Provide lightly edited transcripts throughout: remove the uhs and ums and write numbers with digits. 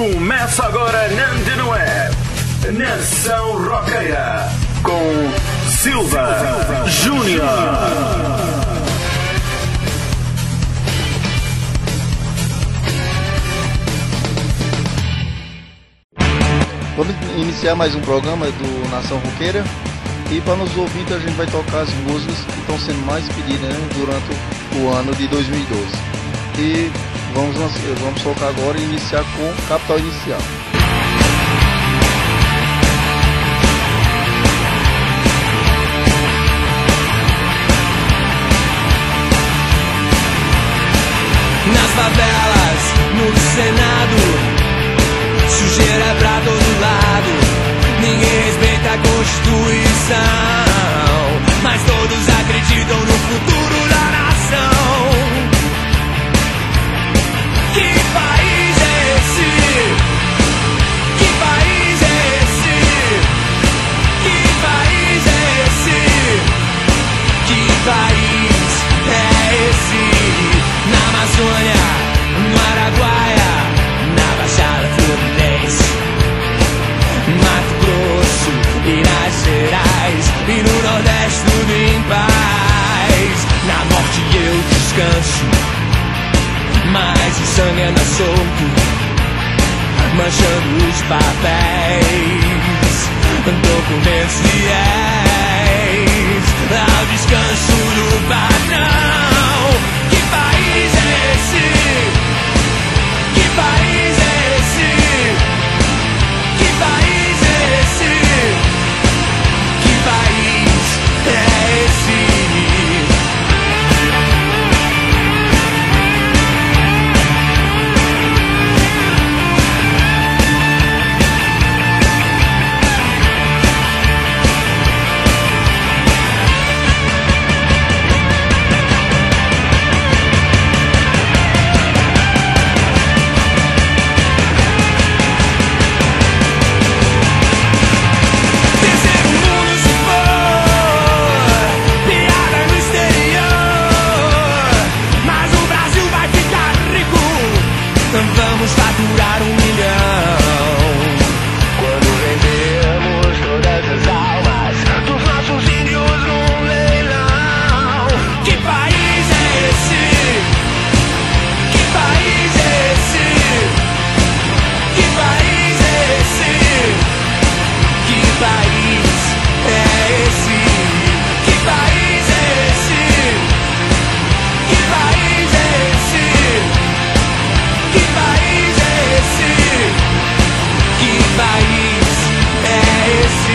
Começa agora na Antena Web, Nação Roqueira, com Silva Júnior. Vamos iniciar mais um programa do Nação Roqueira. E para nos ouvir, a gente vai tocar as músicas que estão sendo mais pedidas, né, durante o ano de 2012. E vamos tocar agora e iniciar com Capital Inicial. Nas favelas, no Senado, sujeira pra todo lado. Ninguém respeita a Constituição, mas todos acreditam no futuro da nação. Que país é esse? Que país é esse? Que país é esse? Que país é esse? Na Amazônia, no Araguaia, na Baixada Fluminense, Mato Grosso, Minas Gerais e no Nordeste tudo em paz. Na morte eu descanso, mas o sangue anda solto, manchando os papéis, documentos fiéis ao descanso do patrão. Que país é esse? Que país é esse? Que país é esse? Que país é esse? Vamos faturar 1 milhão quando vendemos todas as almas dos nossos índios num leilão. Que país é esse? Que país é esse? Que país é esse? Que país é esse? Que país é esse? Que país é esse? Que país é esse? Que país é esse?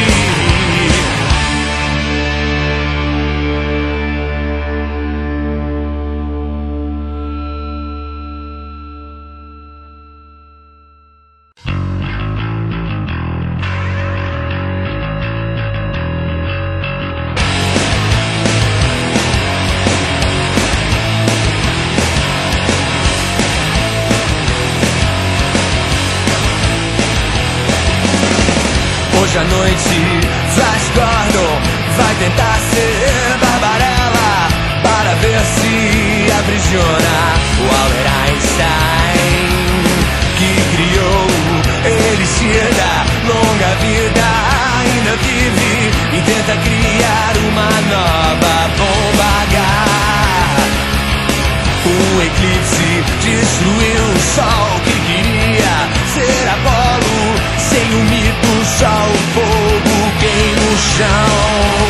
Hoje à noite, Flash Gordon vai tentar ser Barbarella para ver se aprisiona o Albert Einstein, que criou elixir da longa vida. Ainda vive e tenta criar uma nova bomba H. O eclipse destruiu o sol que queria ser Apolo. Sem o mito, só o fogo queima o chão.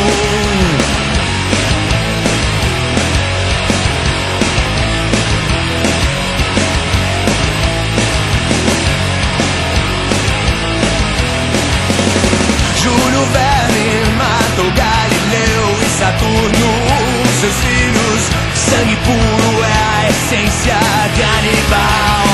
Júlio Verne matou Galileu e Saturno, seus filhos. Sangue puro é a essência de animal.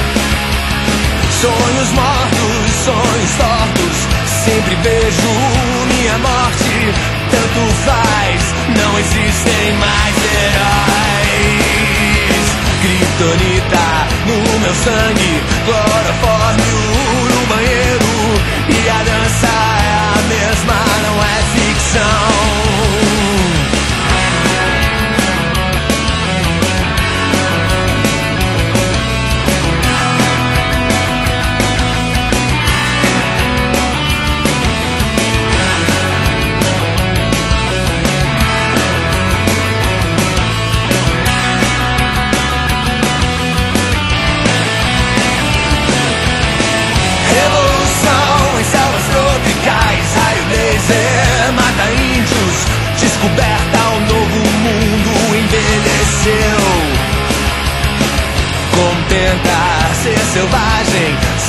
Sonhos mortos, sonhos tortos, sempre vejo minha morte. Tanto faz, não existem mais heróis. Kryptonita no meu sangue, clorofórmio no banheiro. E a dança é a mesma, não é ficção.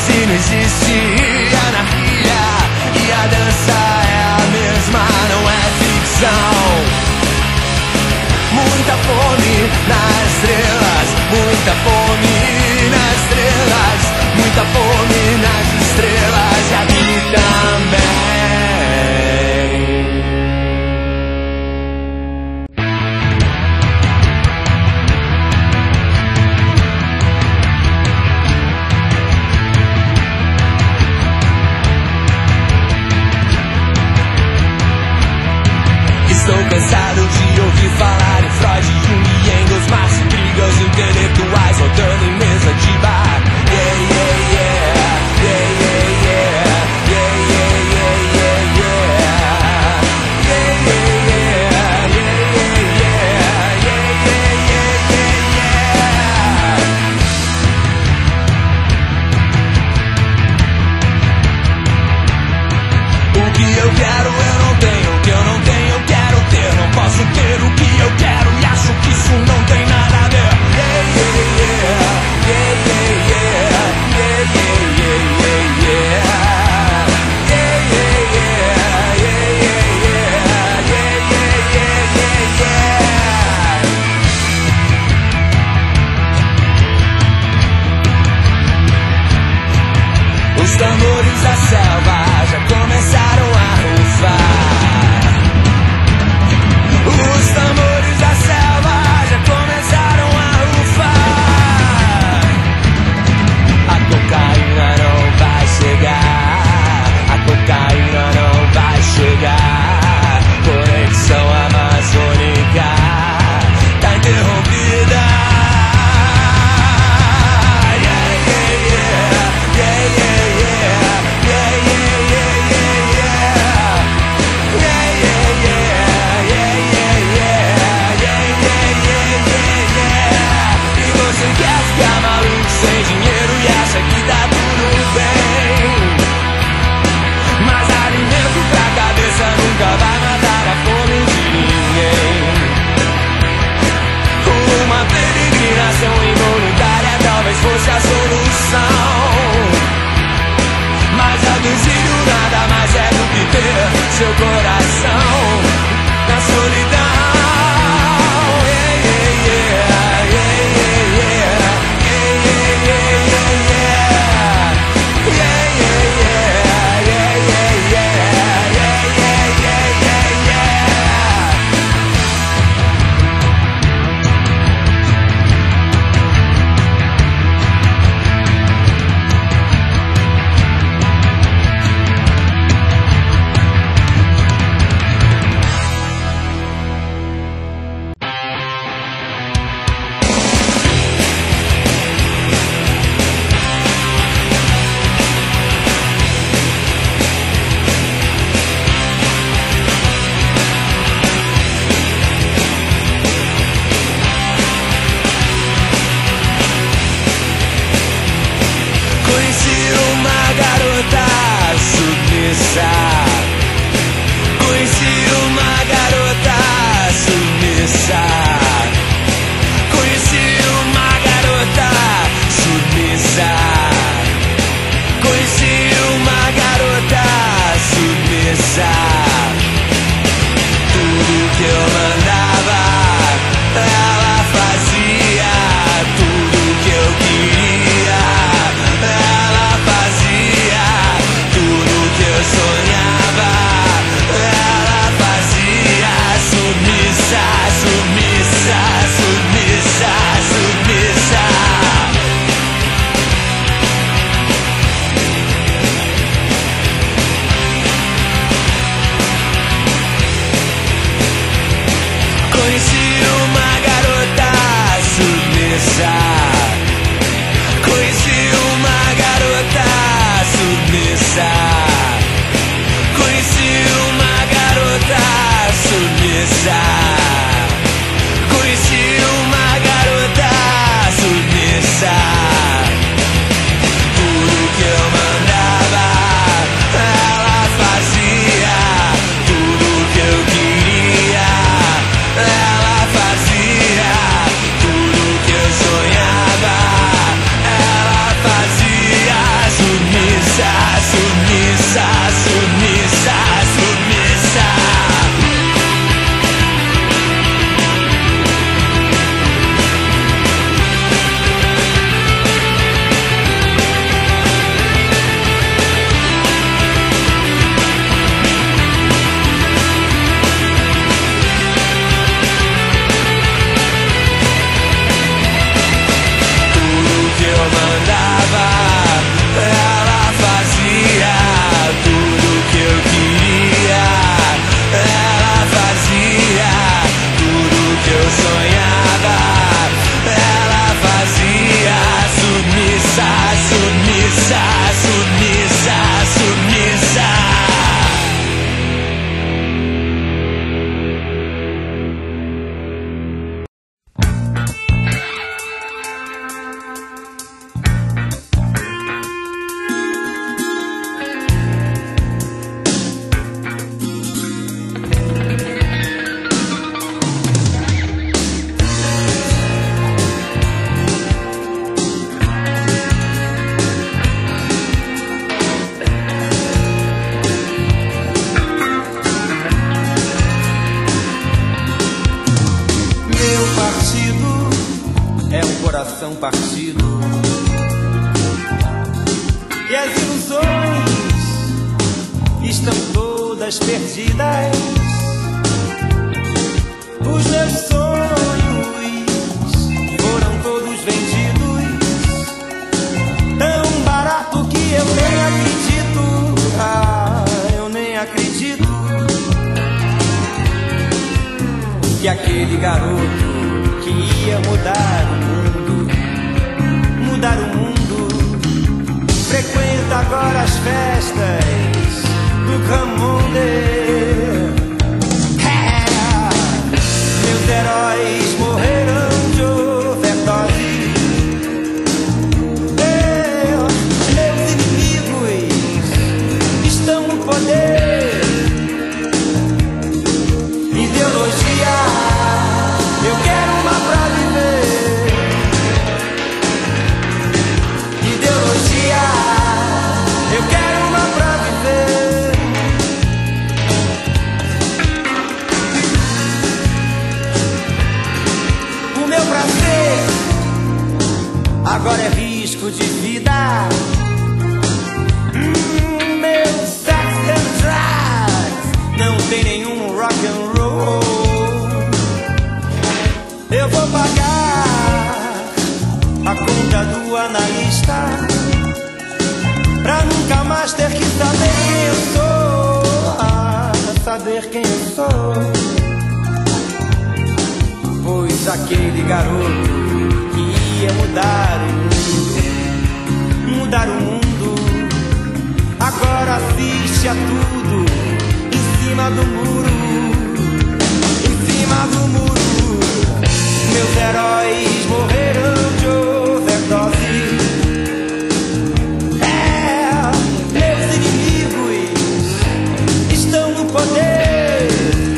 se não existe anarquia e a dança é a mesma, não é ficção. Muita fome nas estrelas, muita fome nas estrelas, muita fome nas estrelas e aqui também. Estou cansado de ouvir falar em Freud, Jung e Engels, Marx, intrigas intelectuais rodando em mesa de bar. Yeah, yeah, yeah, yeah, yeah, yeah, yeah, yeah, yeah, yeah, yeah. Yeah, yeah, yeah, yeah, yeah, yeah, yeah, yeah, yeah. O que eu quero eu não tenho, o que eu não tenho eu quero ter. Não posso ter o que eu quero e acho que isso não tem nada a ver. Yeah, yeah, yeah, yeah, yeah, yeah, yeah, yeah, yeah, yeah. Yeah, yeah, yeah, yeah, yeah, yeah, yeah, yeah, yeah. Os tambores da selva já começaram a rufar. Os tambores da selva já começaram a rufar. A cocaína não vai chegar, a cocaína não vai chegar. Conexão amazônica tá interrompida. Yeah, yeah, yeah, yeah, yeah, yeah, yeah, yeah, yeah, yeah. Yeah, yeah, yeah, yeah, yeah, yeah, yeah, yeah, yeah, yeah. E você quer ficar maluco sem dinheiro e acha que tá tudo bem. Mas alimento pra cabeça nunca vai matar a fome de ninguém. Uma peregrinação involuntária talvez fosse a solução. Mas aduzido nada mais é do que ter seu coração na solidão. Yeah, yeah, yeah, yeah, yeah, yeah, yeah, yeah, yeah, yeah. Yeah, yeah, yeah, yeah, yeah, yeah, yeah, yeah, yeah, yeah. Conheci uma garota submissa. Conheci uma garota submissa. Conheci uma garota submissa. Conheci uma garota submissa. Tudo que eu mandava ela fazia. Tudo que eu queria ela fazia. Tudo que eu sonhava partido e as ilusões estão todas perdidas. Os meus sonhos foram todos vendidos, tão barato que eu nem acredito. Ah, eu nem acredito que aquele garoto que ia mudar o mundo, frequenta agora as festas do Camonde. Meus heróis morreram de overdose, meus inimigos estão no poder. Ideologia, eu quero uma pra viver. Ideologia, eu quero uma pra viver. O meu prazer agora é risco de vida. Meu sex and drugs não tem nenhum rock and roll. Eu vou pagar a conta do analista pra nunca mais ter que saber quem eu sou. Ah, saber quem eu sou. Pois aquele garoto que ia mudar o mundo, agora assiste a tudo em cima do muro. Em cima do muro. Meus heróis morreram de overdose. Meus inimigos estão no poder.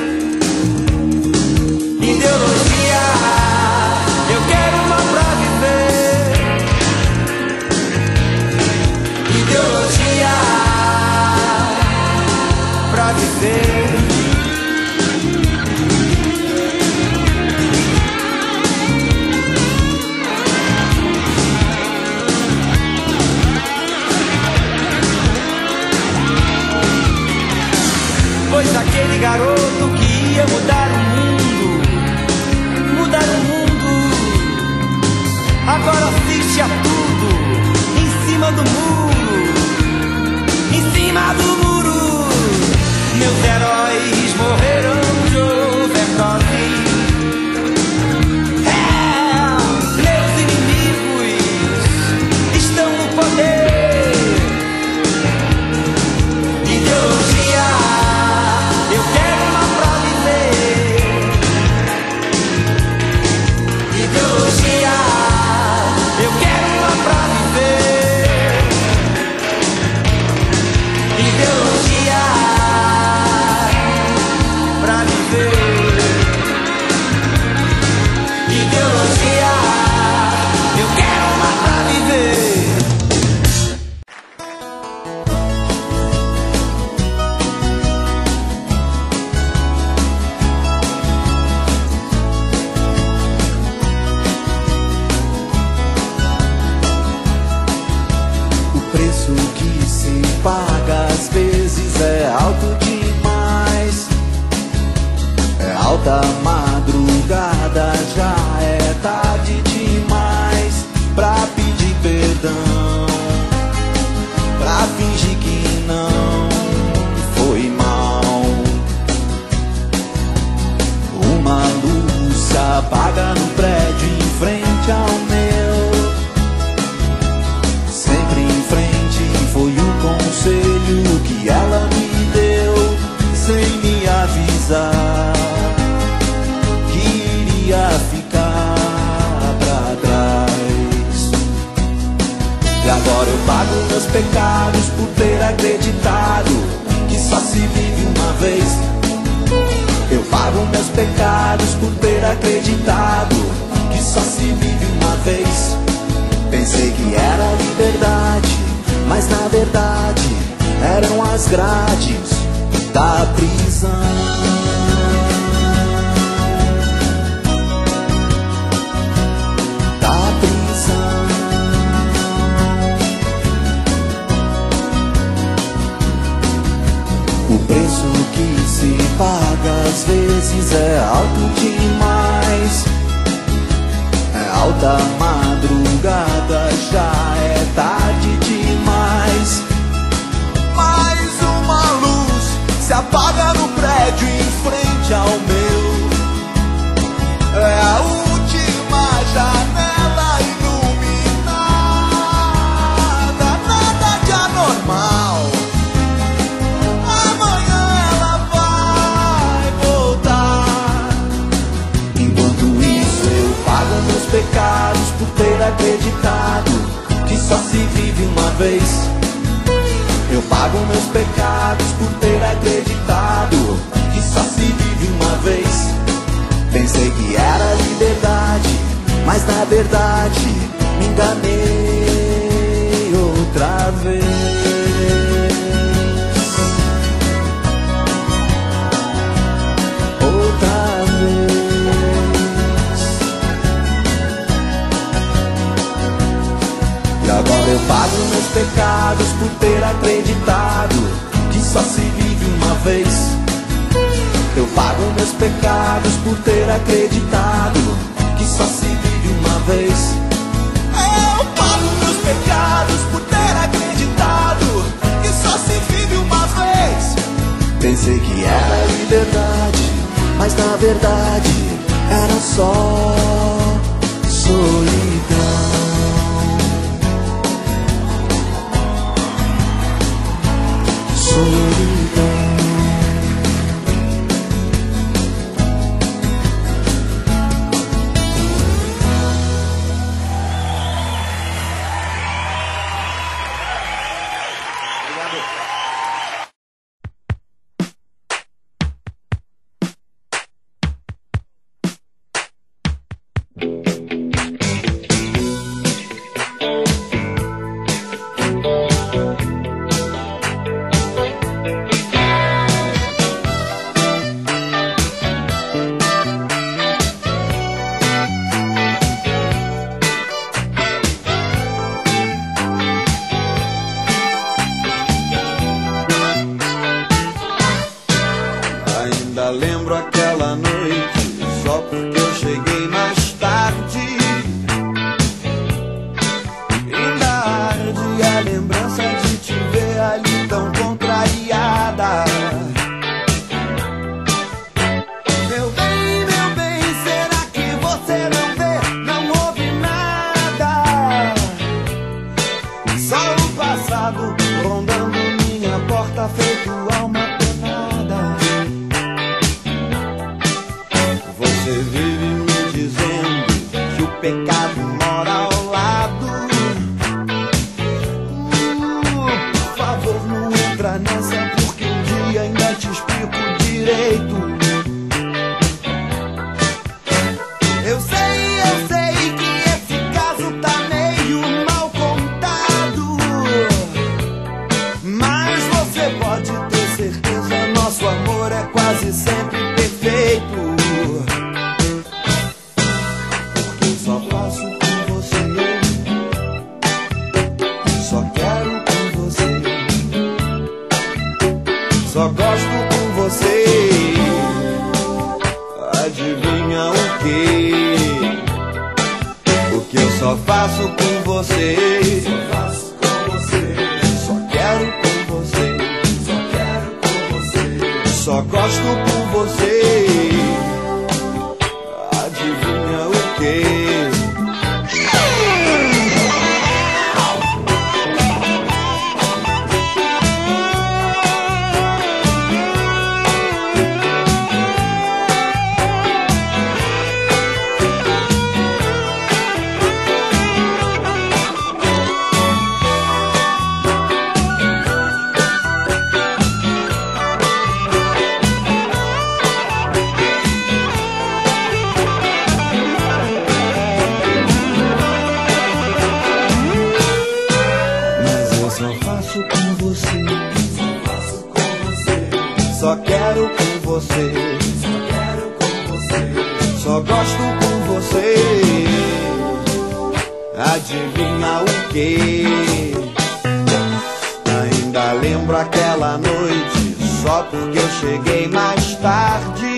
Ideologia, eu quero uma pra viver. Ideologia pra viver. Pois aquele garoto que ia mudar o mundo, agora assiste a tudo em cima do muro. Em cima do muro. Meus heróis morreram de overdose. Meus inimigos estão no poder. Ideologia, eu quero uma pra viver. Ideologia, eu quero uma pra viver. Ideologia pra viver. Ideologia, eu quero uma pra viver. O preço que se paga às vezes é alto demais. É alta madrugada, já é tarde demais pra pedir perdão, pra fingir que não foi mal. Uma luz se apaga no prédio em frente ao meu. Sempre em frente foi o conselho que ela me deu, sem me avisar que iria ficar pra trás. E agora eu pago meus pecados por ter acreditado que só se vive uma vez. Eu pago meus pecados por ter acreditado que só se vive uma vez. Pensei que era liberdade, mas na verdade eram as grades da prisão. Da prisão. O preço que se paga às vezes é alto demais. É alta madrugada, já é tarde demais. Mais uma luz se apaga no prédio em frente ao meu. É a última janela iluminada. Nada de anormal. Amanhã ela vai voltar. Enquanto isso eu pago meus pecados por ter acreditado que só se vive uma vez. Eu pago meus pecados por ter acreditado que só se vive uma vez. Pensei que era liberdade, mas na verdade me enganei outra vez. Outra vez. E agora eu pago meus pecados por ter acreditado que só se vive uma vez. Eu pago meus pecados por ter acreditado que só se vive uma vez. Eu pago meus pecados por ter acreditado que só se vive uma vez. Pensei que era liberdade, mas na verdade era só solidão. Solidão. Lembro aquela noite, só porque eu cheguei mais tarde. Ainda arde a lembrança de te ver ali tão contrariada. Meu bem, será que você não vê? Não ouve nada. Só o passado rondando minha porta, feito alma penada. Você vive me dizendo que o pecado mora ao lado. Por favor, não entra nessa, porque um dia ainda te explico direito. Eu sei que esse caso tá meio mal contado, mas você pode ter certeza, nosso amor é quase sempre perfeito. Só gosto com você. Adivinha o que? O que eu só faço com você. Só faço com você. Só quero com você. Só quero com você. Só gosto com você. Adivinha o que? Só quero com você. Só quero com você. Só gosto com você. Adivinha o que? Ainda lembro aquela noite, só porque eu cheguei mais tarde.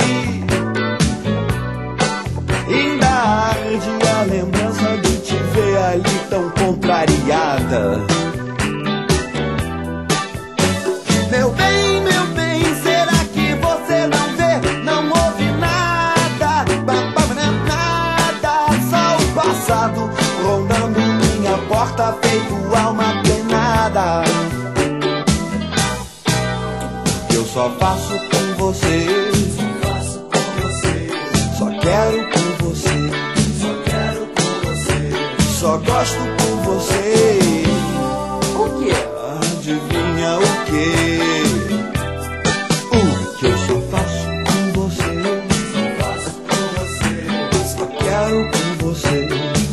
Ainda arde a lembrança de te ver ali tão contrariada. Meu bem, será que você não vê? Não ouve nada, nada. Só o passado rondando minha porta, feito alma penada. Eu só faço com você, só quero com você, só gosto com você. O quê? Adivinha o quê? O que eu só faço com você, só quero com você,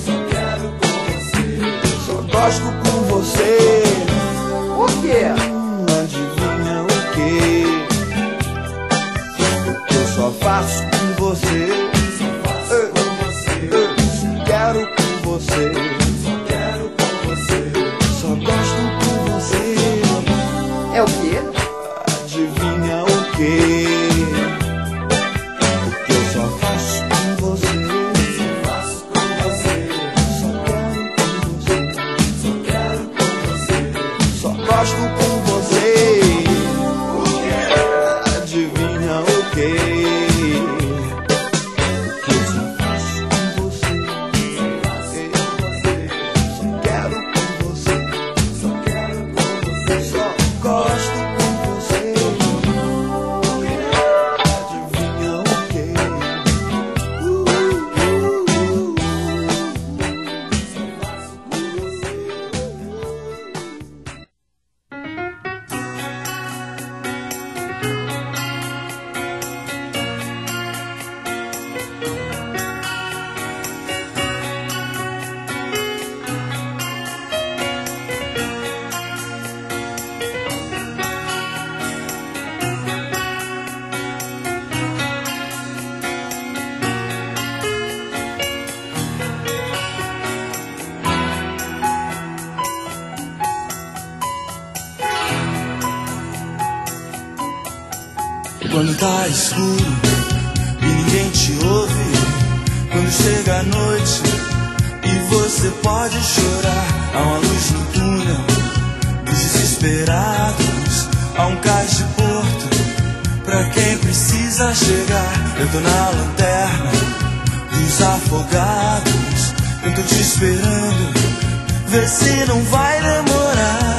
só gosto com você. O quê? Adivinha o quê? O que eu só faço com você, só quero com você, só gosto com você. É o quê? Adivinha o quê? O que eu só faço com você, só quero com você, só gosto com você. Adivinha o quê? O que eu só faço com você, só quero com você, só gosto com você. Adivinha o quê? Quando tá escuro e ninguém te ouve, quando chega a noite e você pode chorar, há uma luz no túnel dos desesperados, há um cais de porto pra quem precisa chegar. Eu tô na lanterna dos afogados, eu tô te esperando, vê se não vai demorar.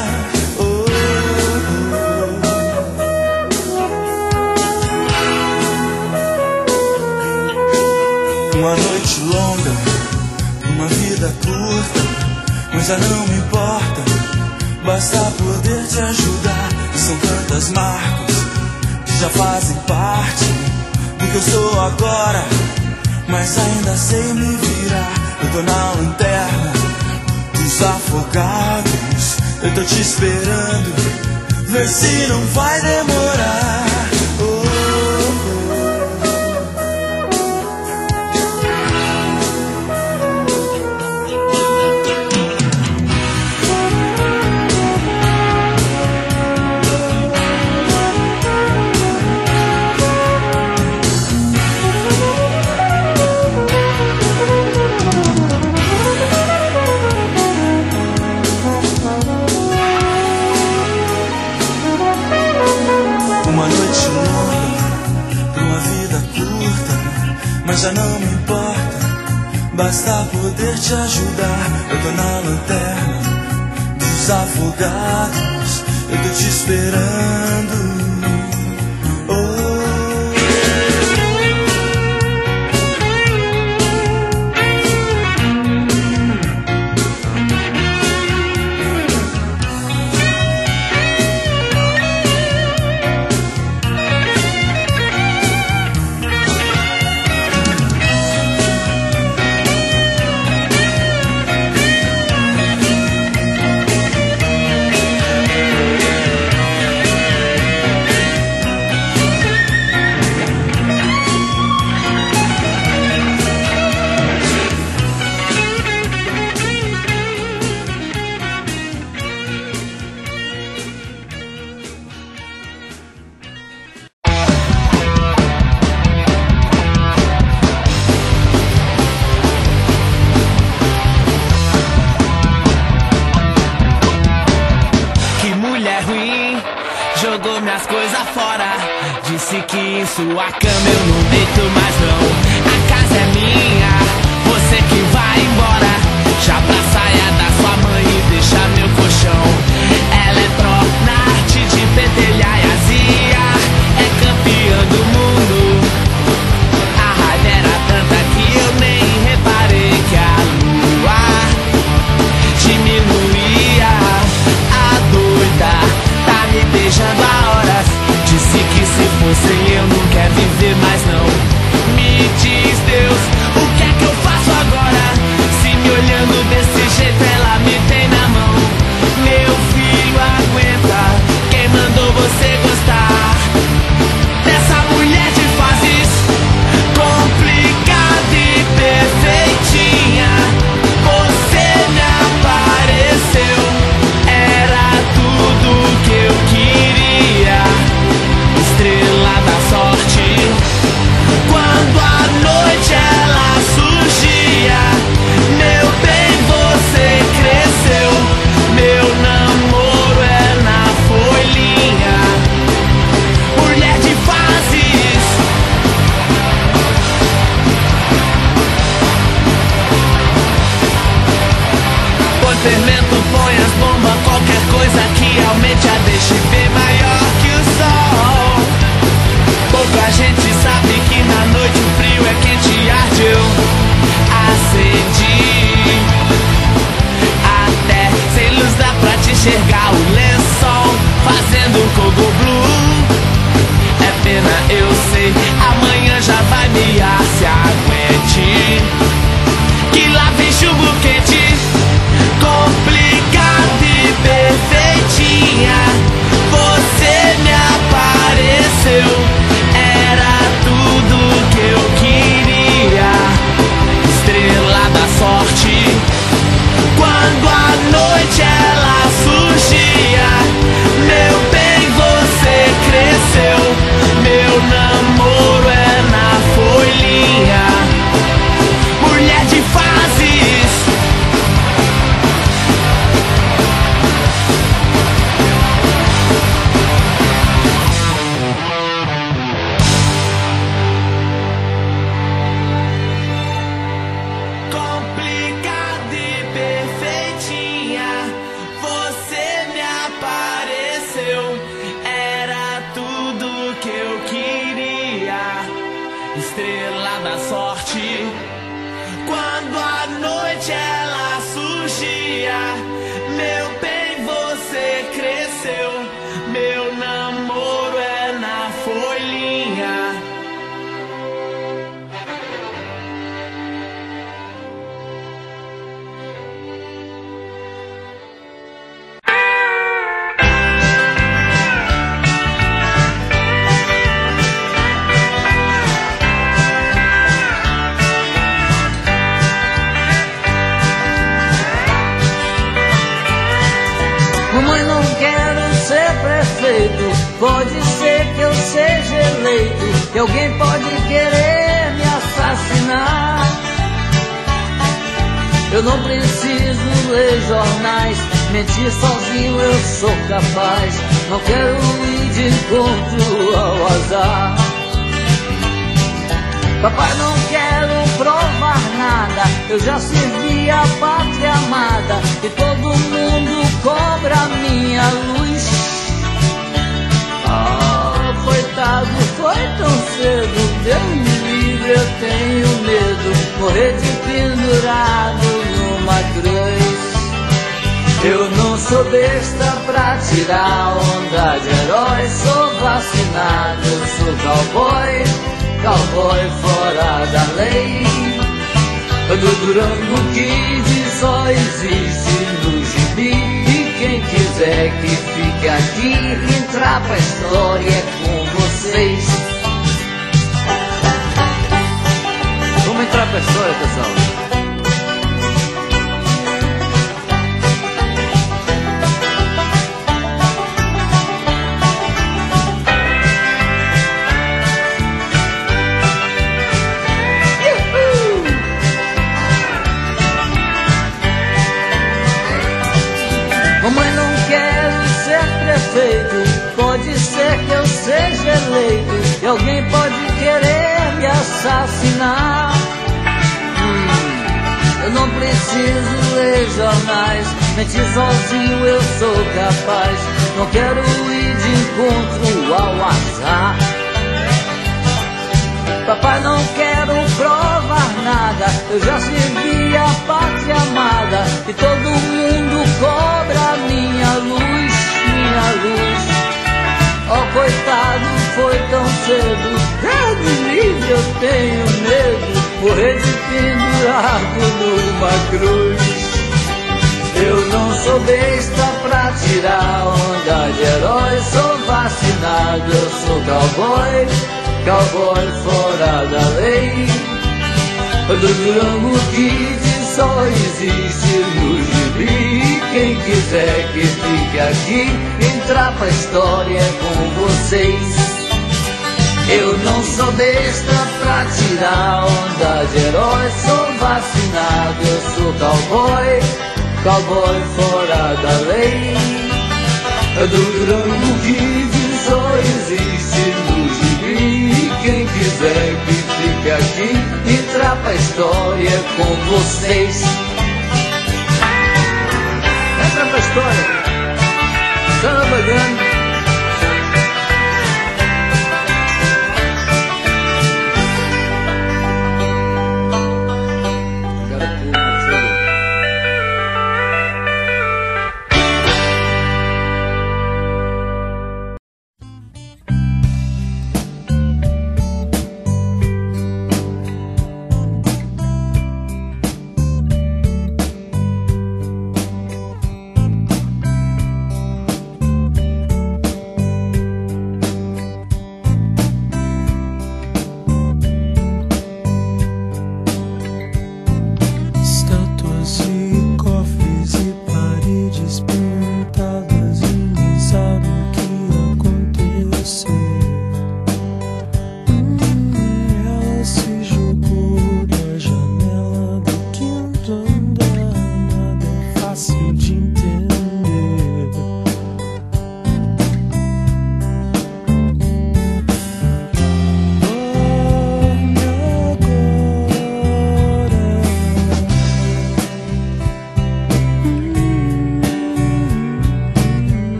Uma noite longa, uma vida curta, mas já não me importa, basta poder te ajudar. E são tantas marcas que já fazem parte do que eu sou agora, mas ainda sei me virar. Eu tô na lanterna dos afogados, eu tô te esperando, vê se não vai demorar. Mas já não me importa, basta poder te ajudar. Eu tô na lanterna dos afogados, eu tô te esperando. jogou minhas coisas fora. Disse que em sua cama eu não deito mais não. A casa é minha, você que vai embora. Já pra saia da sua mãe e deixa meu colchão. Ela é pró-arte de pentelhar e azia. É campeã do mundo. A raiva era tanta que eu nem reparei que a lua diminuía. A doida tá me beijando há horas. Disse que se fosse eu não quer viver mais não. Me diz Deus, o que é que eu faço agora? Se me olhando desse jeito ela me tem na mão. Meu filho aguenta, quem mandou você gostar dessa mulher de fases complicada e perfeitinha? Você me apareceu, era tudo que eu queria. Estrela da sorte, quando a noite ela surgia. Meu bem, você cresceu, meu namoro é na folhinha. Mulher de fases, põe fermento, põe as bombas, qualquer coisa que aumente a deixe bem maior que o sol. Pouca gente sabe que na noite o frio é quente e arde. Eu acendi, até sem luz dá pra te enxergar o lençol fazendo coco blue. É pena, eu sei, amanhã já vai miar, se aguente, que lá vem chumbo quente, complicada e perfeitinha. Você me apareceu, era tudo que eu queria. Estrela da sorte, quando a noite ela surgia. Meu bem, você cresceu, meu namoro é na folhinha. Mulher de fases, complicada e perfeitinha. Você me apareceu, era tudo que eu queria. Estrela da sorte, quando a noite ela surgia. Meu bem, você cresceu, meu namoro é na folhinha. Mamãe, não quero ser prefeito. Pode ser que eu seja eleito, que alguém pode querer me assassinar. Eu não preciso ler jornais, mentir sozinho eu sou capaz. Não quero ir de encontro ao azar. Papai, não quero provar nada, eu já servi a pátria amada e todo mundo cobra minha luz. Oh, coitado, foi tão cedo, Deus me livre, eu tenho medo, morrer de pendurado numa cruz. Eu não sou besta pra tirar onda de herói, sou vacinado, eu sou cowboy, cowboy fora da lei. Do Durango Kid só existe no gibi, e quem quiser que fique aqui, entrar pra história é com vocês. Vamos entrar pra história, pessoal. Mamãe, não quero ser prefeito, pode pode ser que eu seja eleito e alguém pode querer me assassinar. Eu não preciso ler jornais, mentir sozinho eu sou capaz. Não quero ir de encontro ao azar. Papai, não quero provar nada, eu já servi a pátria amada e todo mundo cobra minha luz, minha luz. Oh, coitado, foi tão cedo, Deus me livre, eu tenho medo, morrer de pendurado numa cruz. Eu não sou besta pra tirar onda de herói, sou vacinado, eu sou cowboy, cowboy fora da lei. Do Durango Kid só existe no gibi. Quem quiser que fique aqui, entrar pra história com vocês. Eu não sou besta pra tirar onda de herói, sou vacinado, eu sou cowboy, cowboy fora da lei. Do Durango Kid só existe no gibi. Quem quiser que fique aqui, entrar pra história com vocês. Entra pra história, samba grande.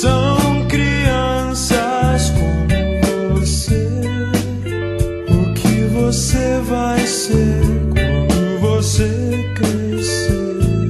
São crianças como você. O que você vai ser quando você crescer?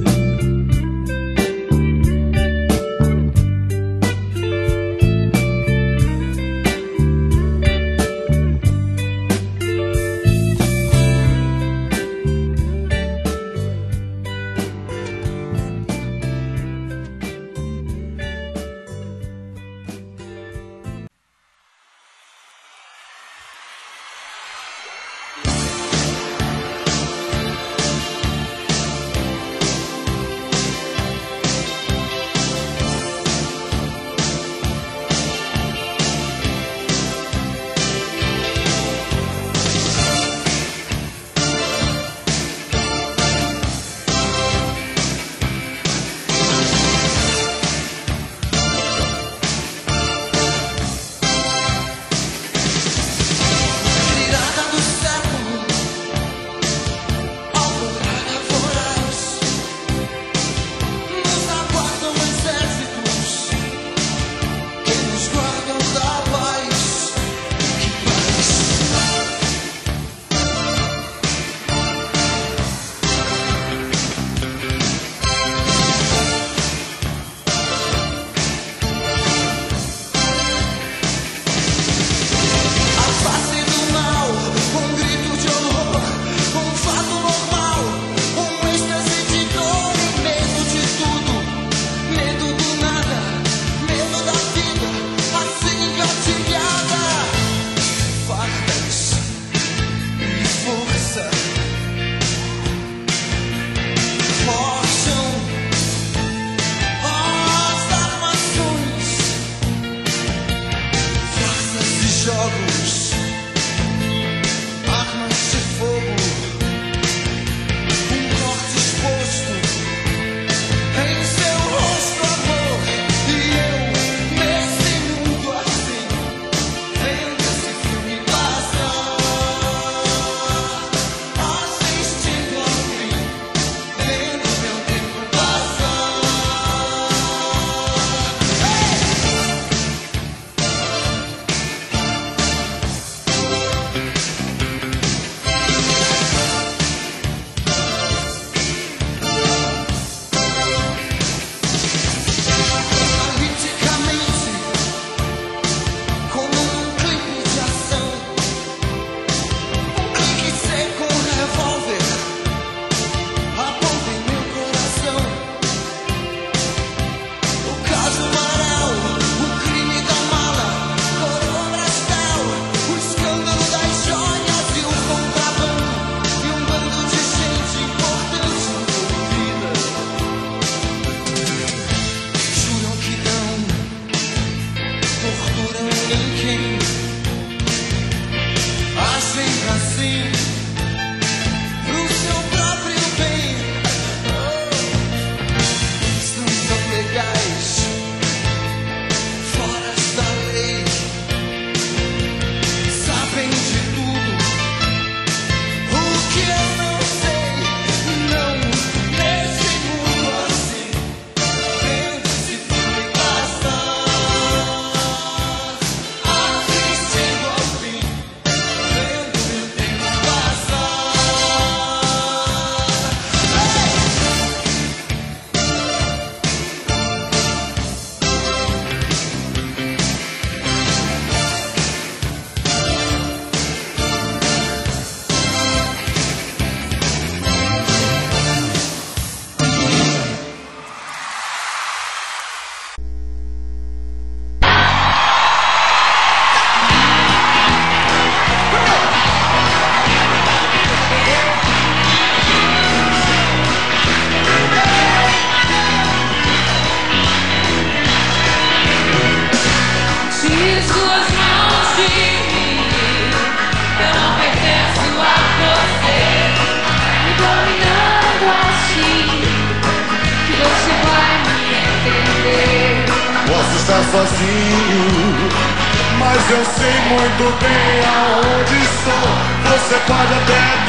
sozinho, mas eu sei muito bem aonde estou. Você pode até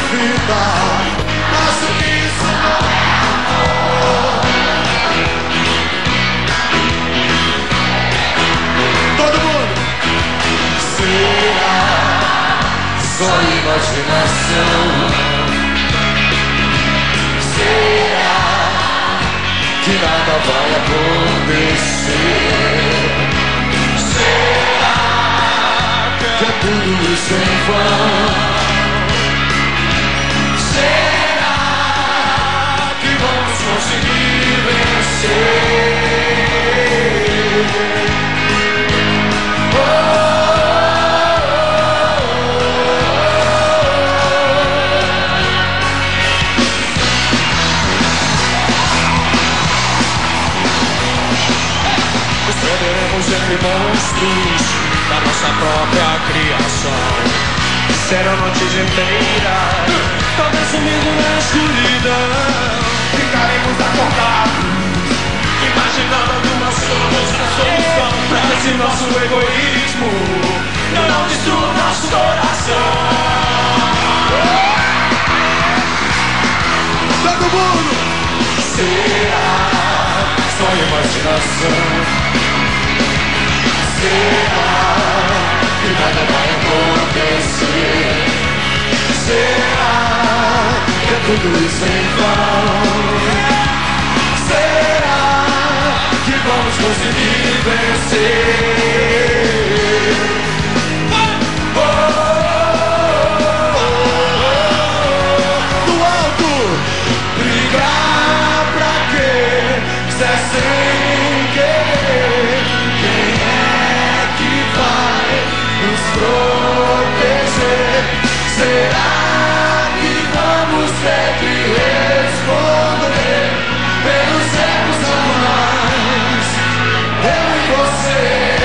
duvidar, mas isso não é amor. imaginação. Será que nada vai acontecer? Será que é tudo isso em vão? Será que vamos conseguir vencer? Entre monstros da nossa própria criação. Serão noites inteiras, talvez sumindo na escuridão. Ficaremos acordados, imaginando alguma solução pra esse nosso egoísmo não destrua nosso coração. Todo mundo! Será só imaginação? Será que nada vai acontecer? Será que é tudo isso em vão? Será que vamos conseguir vencer? Do alto, brigar pra quê? Se é sem querer, quem vai nos proteger? Será que vamos ter que responder pelos erros a mais? Eu e você.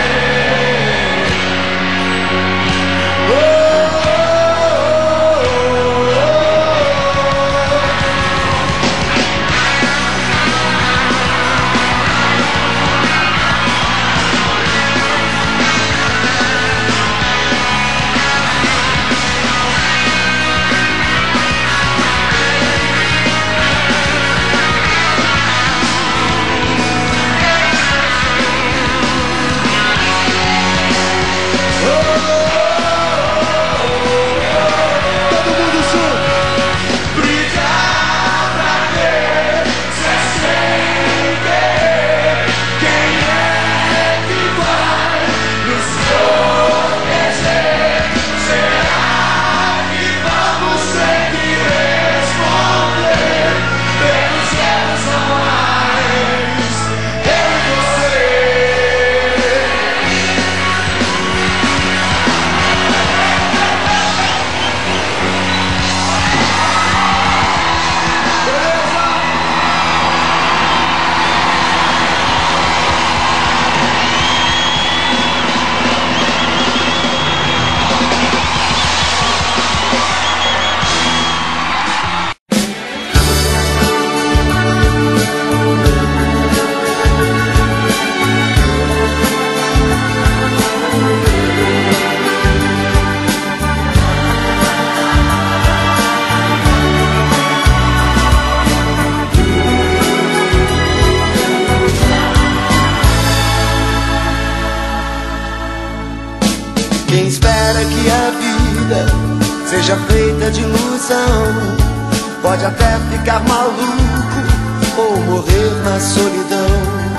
Quem espera que a vida seja feita de ilusão pode até ficar maluco ou morrer na solidão.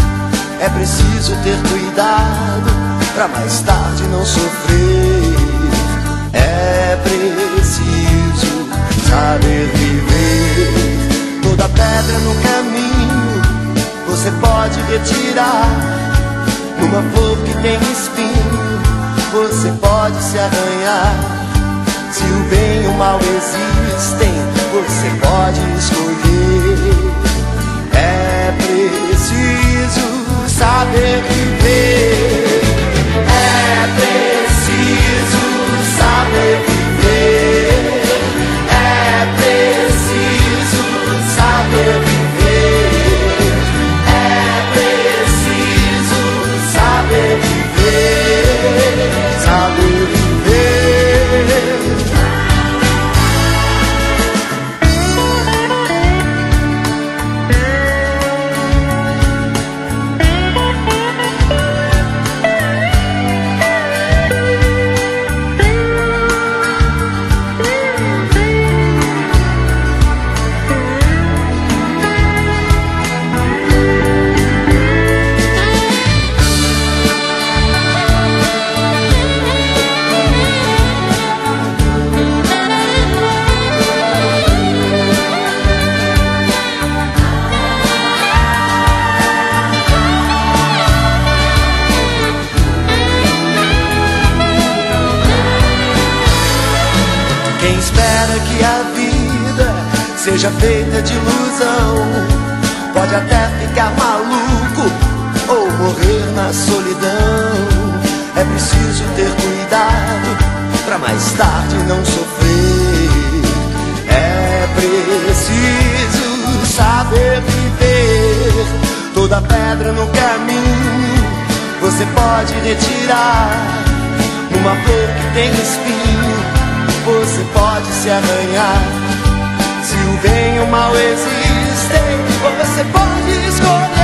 É preciso ter cuidado pra mais tarde não sofrer. É preciso saber viver. Toda pedra no caminho você pode retirar. Numa flor que tem espinho você pode se arranhar. Se o bem e o mal existem, você pode escolher. É preciso saber viver. É preciso saber viver. É preciso saber viver. É preciso saber viver. Saber viver. que a vida seja feita de ilusão. Pode até ficar maluco ou morrer na solidão. É preciso ter cuidado pra mais tarde não sofrer. É preciso saber viver. Toda pedra no caminho você pode retirar. Numa flor que tem espinho você pode se arranhar. Se o bem e o mal existem, você pode escolher.